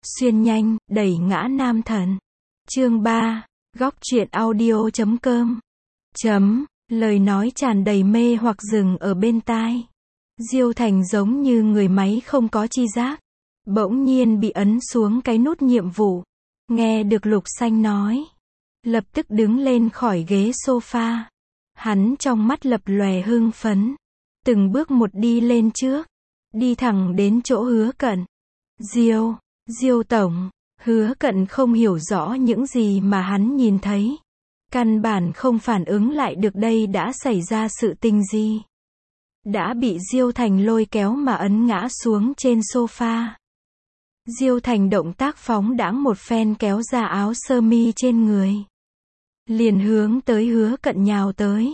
Xuyên nhanh, đẩy ngã nam thần. Chương 3, góc truyện audio.com. Lời nói tràn đầy mê hoặc dừng ở bên tai. Diêu Thành giống như người máy không có chi giác. Bỗng nhiên bị ấn xuống cái nút nhiệm vụ. Nghe được Lục Xanh nói. Lập tức đứng lên khỏi ghế sofa. Hắn trong mắt lập lòe hưng phấn. Từng bước một đi lên trước. Đi thẳng đến chỗ Hứa Cận. Diêu tổng. Hứa Cận không hiểu rõ những gì mà hắn nhìn thấy. Căn bản không phản ứng lại được đây đã xảy ra sự tình gì. Đã bị Diêu Thành lôi kéo mà ấn ngã xuống trên sofa. Diêu Thành động tác phóng đãng một phen kéo ra áo sơ mi trên người. Liền hướng tới Hứa Cận nhào tới.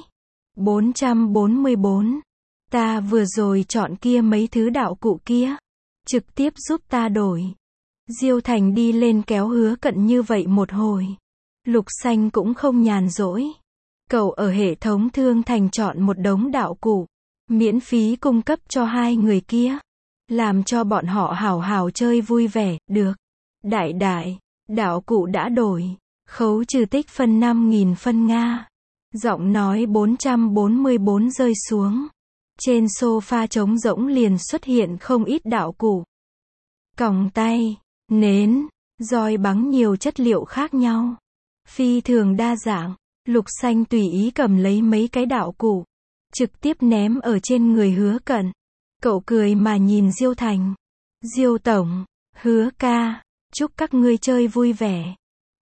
444. Ta vừa rồi chọn kia mấy thứ đạo cụ kia. Trực tiếp giúp ta đổi. Diêu Thành đi lên kéo Hứa Cận như vậy một hồi. Lục Xanh cũng không nhàn rỗi. Cậu ở hệ thống thương thành chọn một đống đạo cụ. Miễn phí cung cấp cho hai người kia. Làm cho bọn họ hào hào chơi vui vẻ, được. Đại, đạo cụ đã đổi. Khấu trừ tích phân 5.000 phân Nga. Giọng nói 444 rơi xuống. Trên sofa trống rỗng liền xuất hiện không ít đạo cụ. Còng tay, nến, roi bắn nhiều chất liệu khác nhau. Phi thường đa dạng. Lục Xanh tùy ý cầm lấy mấy cái đạo cụ. Trực tiếp ném ở trên người Hứa Cận. Cậu cười mà nhìn Diêu Thành. Diêu tổng, Hứa ca, chúc các ngươi chơi vui vẻ.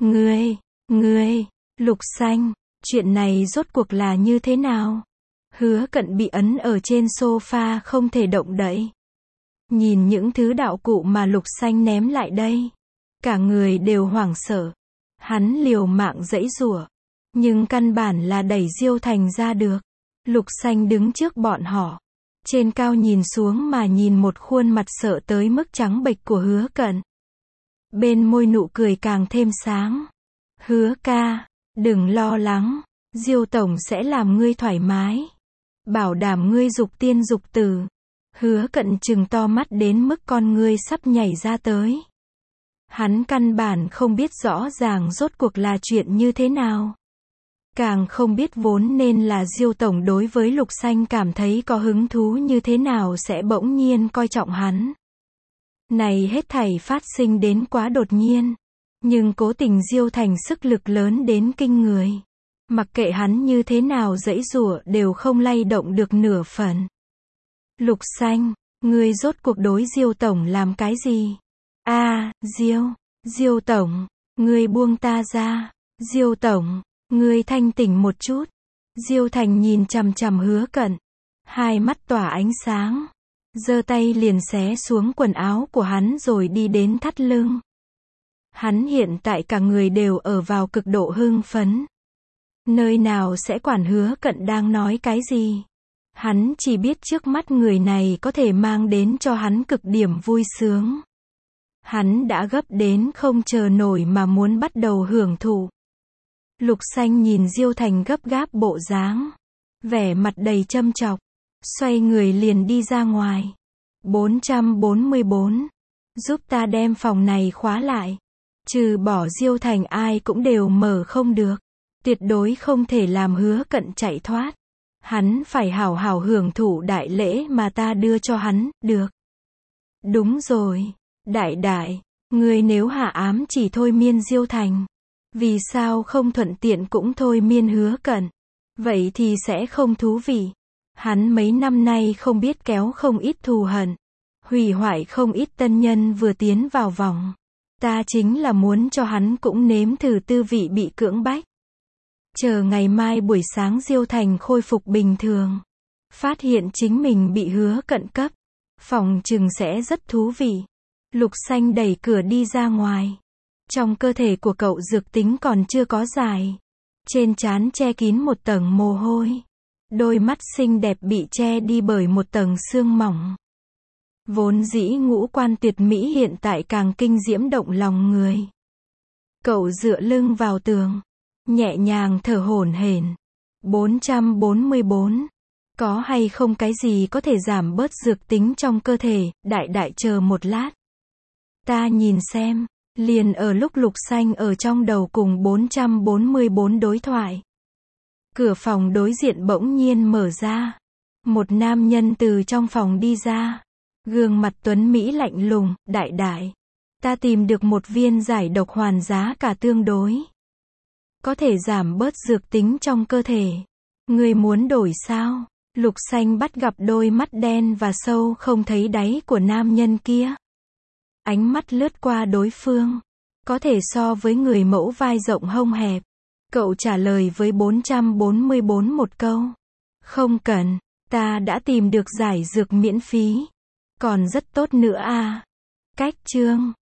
Ngươi, Lục Xanh, chuyện này rốt cuộc là như thế nào? Hứa Cận bị ấn ở trên sofa không thể động đậy. Nhìn những thứ đạo cụ mà Lục Xanh ném lại đây. Cả người đều hoảng sợ. Hắn liều mạng giãy giụa. Nhưng căn bản là đẩy Diêu Thành ra được. Lục Xanh đứng trước bọn họ. Trên cao nhìn xuống mà nhìn một khuôn mặt sợ tới mức trắng bệch của Hứa Cận. Bên môi nụ cười càng thêm sáng. Hứa ca, đừng lo lắng. Diêu tổng sẽ làm ngươi thoải mái. Bảo đảm ngươi dục tiên dục tử. Hứa Cận trừng to mắt đến mức con ngươi sắp nhảy ra tới. Hắn căn bản không biết rõ ràng rốt cuộc là chuyện như thế nào. Càng không biết vốn nên là Diêu tổng đối với Lục Xanh cảm thấy có hứng thú như thế nào sẽ bỗng nhiên coi trọng hắn. Này hết thảy phát sinh đến quá đột nhiên. Nhưng cố tình Diêu Thành sức lực lớn đến kinh người. Mặc kệ hắn như thế nào giãy giụa đều không lay động được nửa phần. Lục Xanh, ngươi rốt cuộc đối Diêu tổng làm cái gì? Diêu tổng, ngươi buông ta ra. Diêu tổng, ngươi thanh tỉnh một chút. Diêu Thành nhìn chằm chằm Hứa Cận. Hai mắt tỏa ánh sáng. Giơ tay liền xé xuống quần áo của hắn rồi đi đến thắt lưng. Hắn hiện tại cả người đều ở vào cực độ hưng phấn. Nơi nào sẽ quản Hứa Cận đang nói cái gì. Hắn chỉ biết trước mắt người này có thể mang đến cho hắn cực điểm vui sướng. Hắn đã gấp đến không chờ nổi mà muốn bắt đầu hưởng thụ. Lục Xanh nhìn Diêu Thành gấp gáp bộ dáng. Vẻ mặt đầy châm chọc. Xoay người liền đi ra ngoài. 444. Giúp ta đem phòng này khóa lại. Trừ bỏ Diêu Thành ai cũng đều mở không được. Tuyệt đối không thể làm Hứa Cận chạy thoát. Hắn phải hảo hảo hưởng thụ đại lễ mà ta đưa cho hắn, được. Đúng rồi. Đại, ngươi nếu hạ ám chỉ thôi miên Diêu Thành. Vì sao không thuận tiện cũng thôi miên Hứa Cận? Vậy thì sẽ không thú vị. Hắn mấy năm nay không biết kéo không ít thù hận. Hủy hoại không ít tân nhân vừa tiến vào vòng. Ta chính là muốn cho hắn cũng nếm thử tư vị bị cưỡng bách. Chờ ngày mai buổi sáng Diêu Thành khôi phục bình thường. Phát hiện chính mình bị Hứa Cận cấp. Phòng chừng sẽ rất thú vị. Lục Xanh đẩy cửa đi ra ngoài. Trong cơ thể của cậu dược tính còn chưa có giải. Trên trán che kín một tầng mồ hôi. Đôi mắt xinh đẹp bị che đi bởi một tầng sương mỏng. Vốn dĩ ngũ quan tuyệt mỹ hiện tại càng kinh diễm động lòng người. Cậu dựa lưng vào tường. Nhẹ nhàng thở hổn hển. 444. Có hay không cái gì có thể giảm bớt dược tính trong cơ thể, đại chờ một lát. Ta nhìn xem. Liền ở lúc Lục Xanh ở trong đầu cùng 444 đối thoại. Cửa phòng đối diện bỗng nhiên mở ra. Một nam nhân từ trong phòng đi ra. Gương mặt tuấn Mỹ lạnh lùng, đại đại. Ta tìm được một viên giải độc hoàn giá cả tương đối. Có thể giảm bớt dược tính trong cơ thể. Ngươi muốn đổi sao? Lục Xanh bắt gặp đôi mắt đen và sâu không thấy đáy của nam nhân kia. Ánh mắt lướt qua đối phương. Có thể so với người mẫu vai rộng hông hẹp. Cậu trả lời với 444 một câu. Không cần, ta đã tìm được giải dược miễn phí. Còn rất tốt nữa à. Cách chương